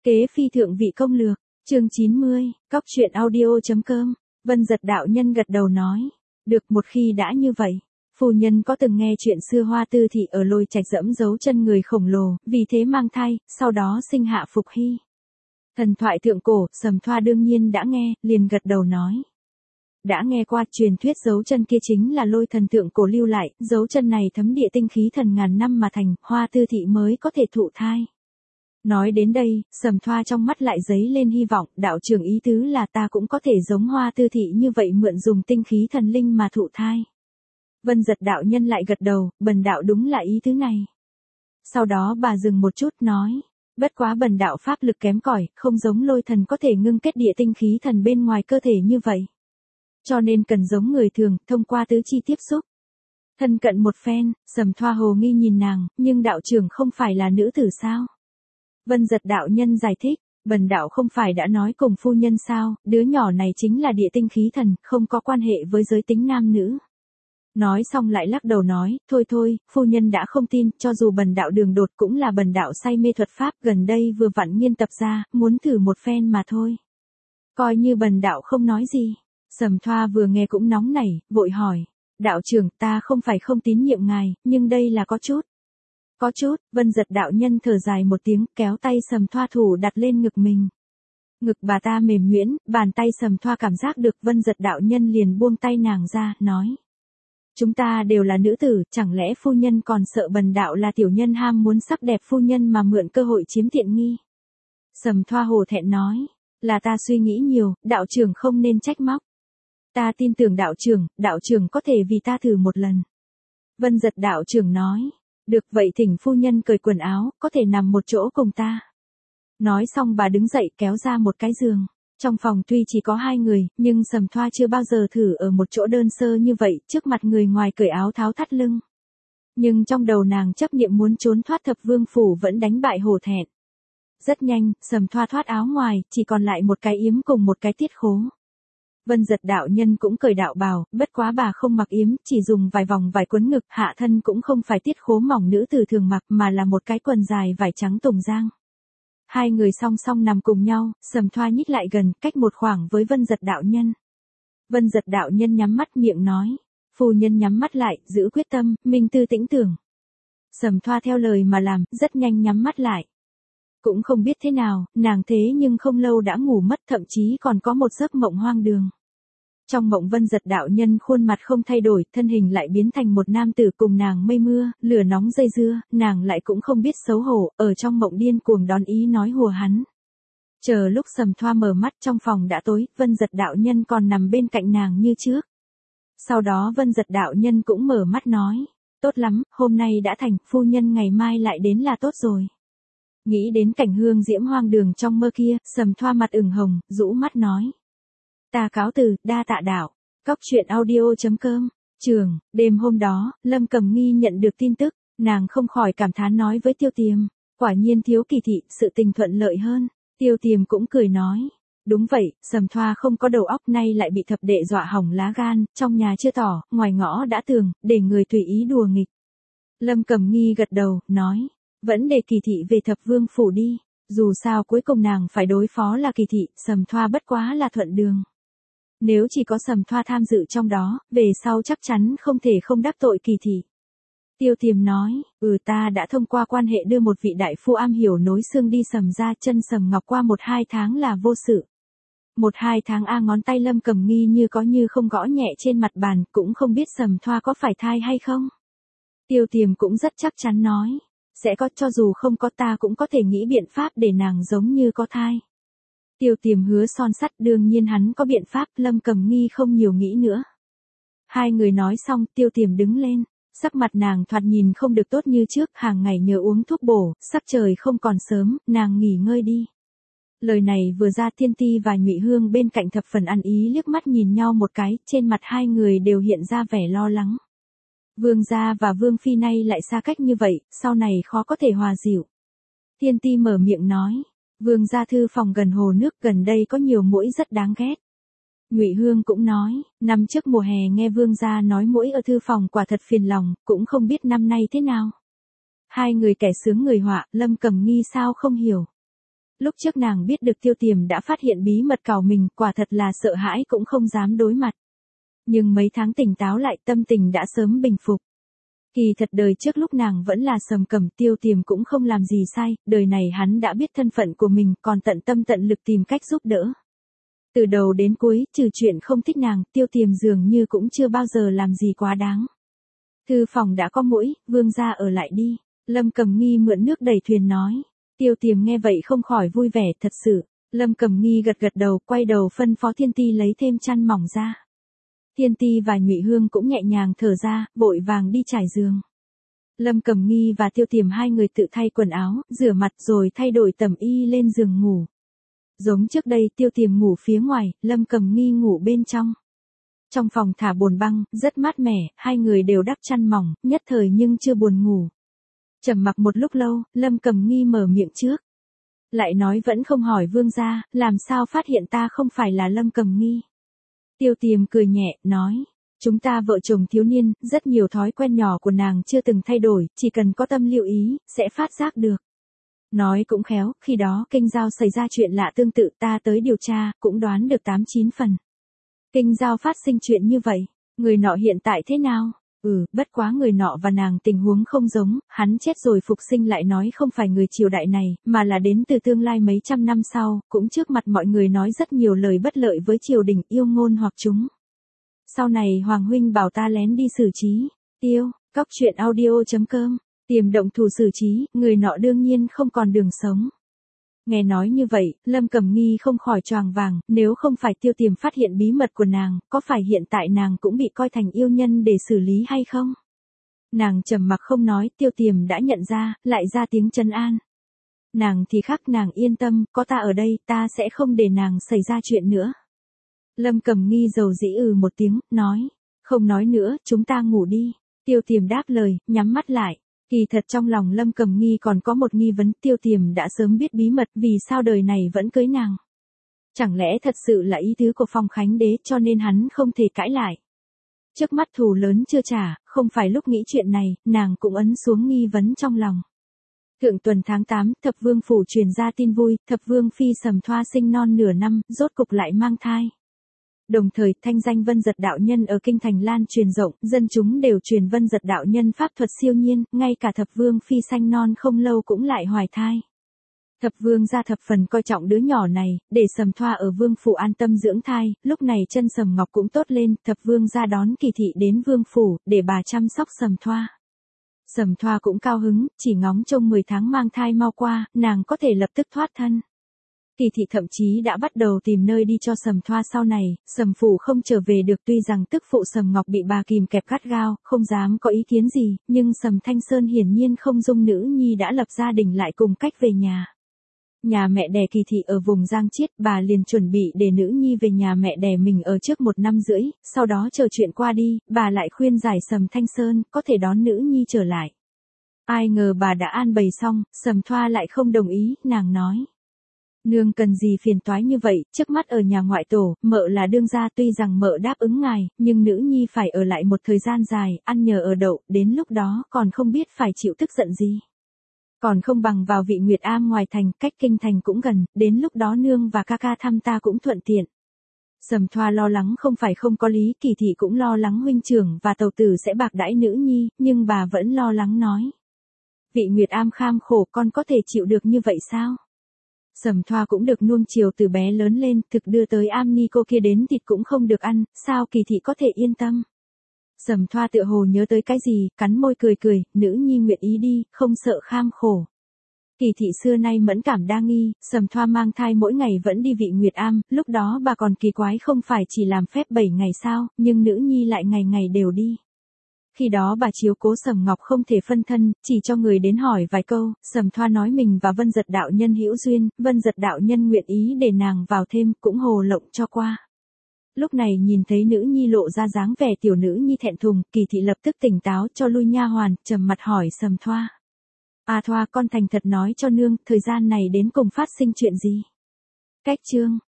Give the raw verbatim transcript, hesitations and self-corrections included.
Kế phi thượng vị công lược, chương chín mươi, cóc truyện audio.com, Vân Giật đạo nhân gật đầu nói. Được, một khi đã như vậy. Phu nhân có từng nghe chuyện xưa Hoa Tư Thị ở Lôi Trạch dẫm dấu chân người khổng lồ, vì thế mang thai, sau đó sinh hạ Phục Hy. Thần thoại thượng cổ, Sầm Thoa đương nhiên đã nghe, liền gật đầu nói. Đã nghe qua truyền thuyết dấu chân kia chính là Lôi thần thượng cổ lưu lại, dấu chân này thấm địa tinh khí thần ngàn năm mà thành, Hoa Tư Thị mới có thể thụ thai. Nói đến đây, Sầm Thoa trong mắt lại dấy lên hy vọng, đạo trưởng ý tứ là ta cũng có thể giống Hoa Tư Thị như vậy mượn dùng tinh khí thần linh mà thụ thai. Vân Giật đạo nhân lại gật đầu, bần đạo đúng là ý tứ này. Sau đó bà dừng một chút nói, bất quá bần đạo pháp lực kém cỏi, không giống Lôi thần có thể ngưng kết địa tinh khí thần bên ngoài cơ thể như vậy. Cho nên cần giống người thường, thông qua tứ chi tiếp xúc. Thân cận một phen, Sầm Thoa hồ nghi nhìn nàng, nhưng đạo trưởng không phải là nữ tử sao? Vân Giật đạo nhân giải thích, bần đạo không phải đã nói cùng phu nhân sao, đứa nhỏ này chính là địa tinh khí thần, không có quan hệ với giới tính nam nữ. Nói xong lại lắc đầu nói, thôi thôi, phu nhân đã không tin, cho dù bần đạo đường đột cũng là bần đạo say mê thuật pháp gần đây vừa vặn nghiên tập ra, muốn thử một phen mà thôi. Coi như bần đạo không nói gì. Sầm Thoa vừa nghe cũng nóng nảy, vội hỏi, đạo trưởng ta không phải không tín nhiệm ngài, nhưng đây là có chút. Có chút, Vân Giật đạo nhân thở dài một tiếng, kéo tay Sầm Thoa thủ đặt lên ngực mình. Ngực bà ta mềm nhuyễn, bàn tay Sầm Thoa cảm giác được, Vân Giật đạo nhân liền buông tay nàng ra, nói. Chúng ta đều là nữ tử, chẳng lẽ phu nhân còn sợ bần đạo là tiểu nhân ham muốn sắc đẹp phu nhân mà mượn cơ hội chiếm tiện nghi. Sầm Thoa hổ thẹn nói, là ta suy nghĩ nhiều, đạo trưởng không nên trách móc. Ta tin tưởng đạo trưởng, đạo trưởng có thể vì ta thử một lần. Vân Giật đạo trưởng nói. Được vậy thỉnh phu nhân cởi quần áo, có thể nằm một chỗ cùng ta. Nói xong bà đứng dậy kéo ra một cái giường. Trong phòng tuy chỉ có hai người, nhưng Sầm Thoa chưa bao giờ thử ở một chỗ đơn sơ như vậy, trước mặt người ngoài cởi áo tháo thắt lưng. Nhưng trong đầu nàng chấp niệm muốn trốn thoát thập vương phủ vẫn đánh bại hổ thẹn. Rất nhanh, Sầm Thoa thoát áo ngoài, chỉ còn lại một cái yếm cùng một cái tiết khố. Vân Giật đạo nhân cũng cởi đạo bào, bất quá bà không mặc yếm, chỉ dùng vài vòng vải quấn ngực, hạ thân cũng không phải tiết khố mỏng nữ tử thường mặc mà là một cái quần dài vải trắng tùng giang. Hai người song song nằm cùng nhau, Sầm Thoa nhích lại gần, cách một khoảng với Vân Giật đạo nhân. Vân Giật đạo nhân nhắm mắt miệng nói, phu nhân nhắm mắt lại, giữ quyết tâm, minh tư tĩnh tưởng. Sầm Thoa theo lời mà làm, rất nhanh nhắm mắt lại. Cũng không biết thế nào, nàng thế nhưng không lâu đã ngủ mất, thậm chí còn có một giấc mộng hoang đường. Trong mộng Vân Giật đạo nhân khuôn mặt không thay đổi, thân hình lại biến thành một nam tử cùng nàng mây mưa, lửa nóng dây dưa, nàng lại cũng không biết xấu hổ, ở trong mộng điên cuồng đón ý nói hùa hắn. Chờ lúc Sầm Thoa mở mắt trong phòng đã tối, Vân Giật đạo nhân còn nằm bên cạnh nàng như trước. Sau đó Vân Giật đạo nhân cũng mở mắt nói, tốt lắm, hôm nay đã thành, phu nhân ngày mai lại đến là tốt rồi. Nghĩ đến cảnh hương diễm hoang đường trong mơ kia, Sầm Thoa mặt ửng hồng, rũ mắt nói. Ta cáo từ, đa tạ đạo. Cóc truyện audio.com. Trường, đêm hôm đó, Lâm Cầm Nghi nhận được tin tức, nàng không khỏi cảm thán nói với Tiêu Tiềm. Quả nhiên thiếu kỳ thị, sự tình thuận lợi hơn. Tiêu Tiềm cũng cười nói. Đúng vậy, Sầm Thoa không có đầu óc nay lại bị thập đệ dọa hỏng lá gan, trong nhà chưa tỏ, ngoài ngõ đã tường, để người tùy ý đùa nghịch. Lâm Cầm Nghi gật đầu, nói. Vẫn để kỳ thị về thập vương phủ đi, dù sao cuối cùng nàng phải đối phó là kỳ thị, Sầm Thoa bất quá là thuận đường. Nếu chỉ có Sầm Thoa tham dự trong đó, về sau chắc chắn không thể không đắc tội kỳ thị. Tiêu Tiềm nói, ừ ta đã thông qua quan hệ đưa một vị đại phu am hiểu nối xương đi Sầm ra chân Sầm Ngọc qua một hai tháng là vô sự. Một hai tháng a ngón tay Lâm Cầm Nghi như có như không gõ nhẹ trên mặt bàn, cũng không biết Sầm Thoa có phải thai hay không. Tiêu Tiềm cũng rất chắc chắn nói. Sẽ có, cho dù không có ta cũng có thể nghĩ biện pháp để nàng giống như có thai. Tiêu Tiềm hứa son sắt, đương nhiên hắn có biện pháp, Lâm Cầm Nghi không nhiều nghĩ nữa. Hai người nói xong, Tiêu Tiềm đứng lên, sắc mặt nàng thoạt nhìn không được tốt như trước, hàng ngày nhờ uống thuốc bổ, sắc trời không còn sớm, nàng nghỉ ngơi đi. Lời này vừa ra, Thiên Ti và Nhụy Hương bên cạnh thập phần ăn ý liếc mắt nhìn nhau một cái, trên mặt hai người đều hiện ra vẻ lo lắng. Vương gia và Vương phi nay lại xa cách như vậy, sau này khó có thể hòa dịu. Thiên Ti mở miệng nói, Vương gia thư phòng gần hồ nước, gần đây có nhiều muỗi rất đáng ghét. Nhụy Hương cũng nói, năm trước mùa hè nghe Vương gia nói muỗi ở thư phòng quả thật phiền lòng, cũng không biết năm nay thế nào. Hai người kẻ sướng người họa, Lâm Cầm Nghi sao không hiểu. Lúc trước nàng biết được Tiêu Tiềm đã phát hiện bí mật cào mình, quả thật là sợ hãi cũng không dám đối mặt. Nhưng mấy tháng tỉnh táo lại, tâm tình đã sớm bình phục. Kỳ thật đời trước lúc nàng vẫn là Sầm Cẩm, Tiêu Tiềm cũng không làm gì sai, đời này hắn đã biết thân phận của mình, còn tận tâm tận lực tìm cách giúp đỡ. Từ đầu đến cuối, trừ chuyện không thích nàng, Tiêu Tiềm dường như cũng chưa bao giờ làm gì quá đáng. Thư phòng đã có muỗi, vương gia ở lại đi. Lâm Cẩm Nghi mượn nước đẩy thuyền nói. Tiêu Tiềm nghe vậy không khỏi vui vẻ, thật sự. Lâm Cẩm Nghi gật gật đầu, quay đầu phân phó Thiên Ti lấy thêm chăn mỏng ra. Thiên Ti và Nhụy Hương cũng nhẹ nhàng thở ra, vội vàng đi trải giường. Lâm Cẩm Nghi và Tiêu Tiềm hai người tự thay quần áo, rửa mặt rồi thay đổi tẩm y lên giường ngủ. Giống trước đây, Tiêu Tiềm ngủ phía ngoài, Lâm Cẩm Nghi ngủ bên trong. Trong phòng thả bồn băng, rất mát mẻ, hai người đều đắp chăn mỏng, nhất thời nhưng chưa buồn ngủ. Trầm mặc một lúc lâu, Lâm Cẩm Nghi mở miệng trước. Lại nói vẫn không hỏi vương gia, làm sao phát hiện ta không phải là Lâm Cẩm Nghi. Tiêu Tiềm cười nhẹ, nói. Chúng ta vợ chồng thiếu niên, rất nhiều thói quen nhỏ của nàng chưa từng thay đổi, chỉ cần có tâm lưu ý, sẽ phát giác được. Nói cũng khéo, khi đó Kinh Giao xảy ra chuyện lạ tương tự, ta tới điều tra, cũng đoán được tám chín phần. Kinh Giao phát sinh chuyện như vậy, người nọ hiện tại thế nào? Ừ, bất quá người nọ và nàng tình huống không giống, hắn chết rồi phục sinh lại nói không phải người triều đại này, mà là đến từ tương lai mấy trăm năm sau, cũng trước mặt mọi người nói rất nhiều lời bất lợi với triều đình, yêu ngôn hoặc chúng. Sau này Hoàng huynh bảo ta lén đi xử trí. Tiêu, cóc truyện audio chấm com, Tiềm động thủ xử trí, người nọ đương nhiên không còn đường sống. Nghe nói như vậy, Lâm Cẩm Nghi không khỏi choàng vàng, nếu không phải Tiêu Tiềm phát hiện bí mật của nàng, có phải hiện tại nàng cũng bị coi thành yêu nhân để xử lý hay không? Nàng trầm mặc không nói, Tiêu Tiềm đã nhận ra, lại ra tiếng trấn an. Nàng thì khác, nàng yên tâm, có ta ở đây, ta sẽ không để nàng xảy ra chuyện nữa. Lâm Cẩm Nghi dầu dĩ ừ một tiếng, nói, không nói nữa, chúng ta ngủ đi. Tiêu Tiềm đáp lời, nhắm mắt lại. Kỳ thật trong lòng Lâm Cẩm Nghi còn có một nghi vấn, Tiêu Tiềm đã sớm biết bí mật, vì sao đời này vẫn cưới nàng. Chẳng lẽ thật sự là ý tứ của Phong Khánh Đế cho nên hắn không thể cãi lại. Trước mắt thù lớn chưa trả, không phải lúc nghĩ chuyện này, nàng cũng ấn xuống nghi vấn trong lòng. Thượng tuần tháng tám, Thập Vương Phủ truyền ra tin vui, Thập Vương Phi Sầm Thoa sinh non nửa năm, rốt cục lại mang thai. Đồng thời, thanh danh Vân Dật đạo nhân ở kinh thành lan truyền rộng, dân chúng đều truyền Vân Dật đạo nhân pháp thuật siêu nhiên, ngay cả Thập Vương Phi sanh non không lâu cũng lại hoài thai. Thập Vương gia thập phần coi trọng đứa nhỏ này, để Sầm Thoa ở Vương Phủ an tâm dưỡng thai, lúc này chân Sầm Ngọc cũng tốt lên, Thập Vương gia đón Kỳ thị đến Vương Phủ, để bà chăm sóc Sầm Thoa. Sầm Thoa cũng cao hứng, chỉ ngóng trông mười tháng mang thai mau qua, nàng có thể lập tức thoát thân. Kỳ thị thậm chí đã bắt đầu tìm nơi đi cho Sầm Thoa sau này, Sầm Phủ không trở về được, tuy rằng tức phụ Sầm Ngọc bị bà kìm kẹp gắt gao, không dám có ý kiến gì, nhưng Sầm Thanh Sơn hiển nhiên không dung nữ nhi đã lập gia đình lại cùng cách về nhà. Nhà mẹ đẻ Kỳ thị ở vùng Giang Chiết, bà liền chuẩn bị để nữ nhi về nhà mẹ đẻ mình ở trước một năm rưỡi, sau đó chờ chuyện qua đi, bà lại khuyên giải Sầm Thanh Sơn, có thể đón nữ nhi trở lại. Ai ngờ bà đã an bày xong, Sầm Thoa lại không đồng ý, nàng nói. Nương cần gì phiền toái như vậy, trước mắt ở nhà ngoại tổ, mợ là đương gia, tuy rằng mợ đáp ứng ngài, nhưng nữ nhi phải ở lại một thời gian dài, ăn nhờ ở đậu, đến lúc đó còn không biết phải chịu tức giận gì. Còn không bằng vào Vị Nguyệt Am ngoài thành, cách kinh thành cũng gần, đến lúc đó nương và ca ca thăm ta cũng thuận tiện. Sầm Thoa lo lắng không phải không có lý, Kỳ thị cũng lo lắng huynh trưởng và tàu tử sẽ bạc đãi nữ nhi, nhưng bà vẫn lo lắng nói. Vị Nguyệt Am kham khổ, con có thể chịu được như vậy sao? Sầm Thoa cũng được nuông chiều từ bé lớn lên, thực đưa tới am ni cô kia đến thịt cũng không được ăn, sao Kỳ thị có thể yên tâm? Sầm Thoa tựa hồ nhớ tới cái gì, cắn môi cười cười, nữ nhi nguyện ý đi, không sợ kham khổ. Kỳ thị xưa nay mẫn cảm đa nghi, Sầm Thoa mang thai mỗi ngày vẫn đi Vị Nguyệt Am, lúc đó bà còn kỳ quái không phải chỉ làm phép bảy ngày sao, nhưng nữ nhi lại ngày ngày đều đi. Khi đó bà chiếu cố Sầm Ngọc không thể phân thân, chỉ cho người đến hỏi vài câu, Sầm Thoa nói mình và Vân Dật đạo nhân hữu duyên, Vân Dật đạo nhân nguyện ý để nàng vào thêm, cũng hồ lộng cho qua. Lúc này nhìn thấy nữ nhi lộ ra dáng vẻ tiểu nữ nhi thẹn thùng, Kỳ thị lập tức tỉnh táo cho lui nha hoàn, trầm mặt hỏi Sầm Thoa. À Thoa, con thành thật nói cho nương, thời gian này đến cùng phát sinh chuyện gì? Cách chương